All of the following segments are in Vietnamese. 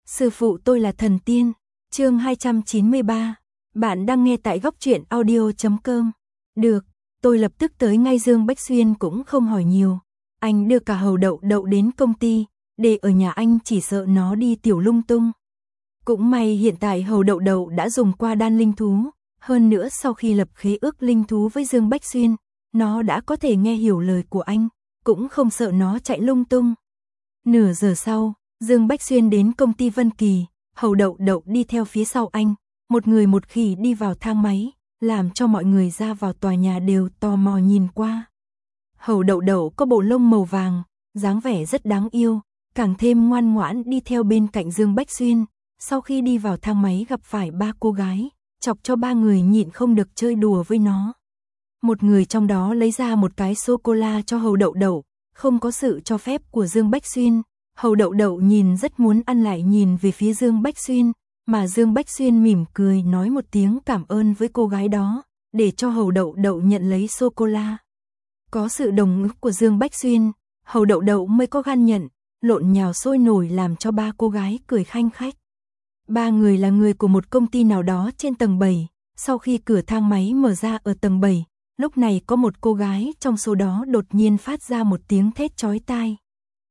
Sư phụ tôi là thần tiên. Chương 293. Bạn đang nghe tại góc truyện audio.com. Được, tôi lập tức tới ngay. Dương Bách Xuyên cũng không hỏi nhiều. Anh đưa cả Hầu Đậu Đậu đến công ty, để ở nhà anh chỉ sợ nó đi tiểu lung tung. Cũng may hiện tại Hầu Đậu Đậu đã dùng qua đan linh thú, hơn nữa sau khi lập khế ước linh thú với Dương Bách Xuyên, nó đã có thể nghe hiểu lời của anh, cũng không sợ nó chạy lung tung. Nửa giờ sau, Dương Bách Xuyên đến công ty Vân Kỳ, Hầu Đậu Đậu đi theo phía sau anh, một người một khỉ đi vào thang máy, làm cho mọi người ra vào tòa nhà đều tò mò nhìn qua. Hầu Đậu Đậu có bộ lông màu vàng, dáng vẻ rất đáng yêu, càng thêm ngoan ngoãn đi theo bên cạnh Dương Bách Xuyên. Sau khi đi vào thang máy gặp phải ba cô gái, chọc cho ba người nhịn không được chơi đùa với nó. Một người trong đó lấy ra một cái sô-cô-la cho Hầu Đậu Đậu, không có sự cho phép của Dương Bách Xuyên. Hầu Đậu Đậu nhìn rất muốn ăn, lại nhìn về phía Dương Bách Xuyên, mà Dương Bách Xuyên mỉm cười nói một tiếng cảm ơn với cô gái đó, để cho Hầu Đậu Đậu nhận lấy sô-cô-la. Có sự đồng ý của Dương Bách Xuyên, Hầu Đậu Đậu mới có gan nhận, lộn nhào sôi nổi làm cho ba cô gái cười khanh khách. Ba người là người của một công ty nào đó trên tầng 7, sau khi cửa thang máy mở ra ở tầng 7, lúc này có một cô gái trong số đó đột nhiên phát ra một tiếng thét chói tai.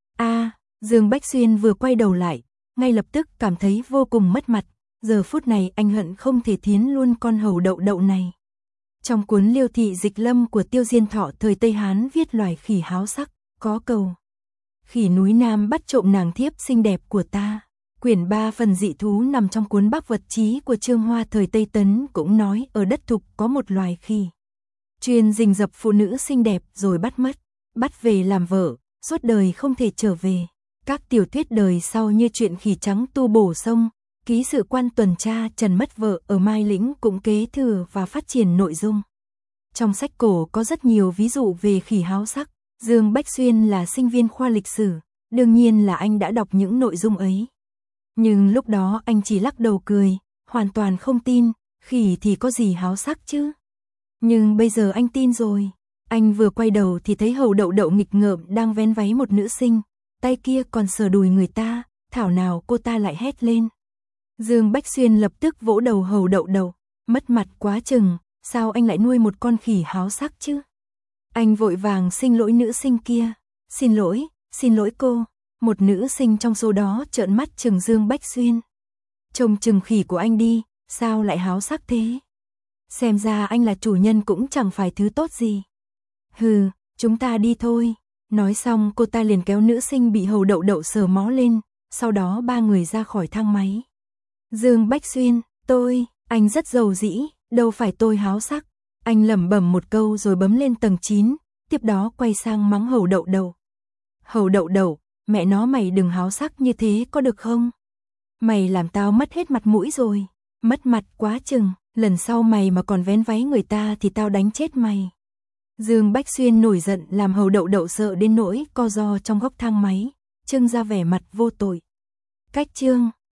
Dương Bách Xuyên vừa quay đầu lại, ngay lập tức cảm thấy vô cùng mất mặt, giờ phút này anh hận không thể thiến luôn con Hầu Đậu Đậu này. Trong cuốn Liêu thị dịch lâm của Tiêu Diên Thọ thời Tây Hán viết loài khỉ háo sắc, có câu: khỉ núi Nam bắt trộm nàng thiếp xinh đẹp của ta. Quyển 3 phần dị thú nằm trong cuốn Bắc vật chí của Trương Hoa thời Tây Tấn cũng nói ở đất Thục có một loài khỉ chuyên rình rập phụ nữ xinh đẹp rồi bắt mất, bắt về làm vợ, suốt đời không thể trở về. Các tiểu thuyết đời sau như chuyện Khỉ Trắng Tu Bổ Sông, Ký sự quan tuần tra Trần mất vợ ở Mai Lĩnh cũng kế thừa và phát triển nội dung. Trong sách cổ có rất nhiều ví dụ về khỉ háo sắc. Dương Bách Xuyên là sinh viên khoa lịch sử, đương nhiên là anh đã đọc những nội dung ấy. Nhưng lúc đó anh chỉ lắc đầu cười, hoàn toàn không tin, khỉ thì có gì háo sắc chứ. Nhưng bây giờ anh tin rồi. Anh vừa quay đầu thì thấy Hầu Đậu Đậu nghịch ngợm đang vén váy một nữ sinh, tay kia còn sờ đùi người ta, thảo nào cô ta lại hét lên. Dương Bách Xuyên lập tức vỗ đầu Hầu Đậu Đậu, mất mặt quá chừng, sao anh lại nuôi một con khỉ háo sắc chứ? Anh vội vàng xin lỗi nữ sinh kia, xin lỗi cô. Một nữ sinh trong số đó trợn mắt chừng Dương Bách Xuyên. Trông chừng khỉ của anh đi, sao lại háo sắc thế? Xem ra anh là chủ nhân cũng chẳng phải thứ tốt gì. Hừ, chúng ta đi thôi. Nói xong cô ta liền kéo nữ sinh bị Hầu Đậu Đậu sờ mó lên, sau đó ba người ra khỏi thang máy. Dương Bách Xuyên, anh rất giàu dĩ, đâu phải tôi háo sắc. Anh lẩm bẩm một câu rồi bấm lên tầng 9, tiếp đó quay sang mắng Hầu Đậu Đậu. Hầu Đậu Đậu, mẹ nó mày đừng háo sắc như thế có được không? Mày làm tao mất hết mặt mũi rồi, mất mặt quá chừng, lần sau mày mà còn vén váy người ta thì tao đánh chết mày. Dương Bách Xuyên nổi giận làm Hầu Đậu Đậu sợ đến nỗi co ro trong góc thang máy, trưng ra vẻ mặt vô tội. Cách chương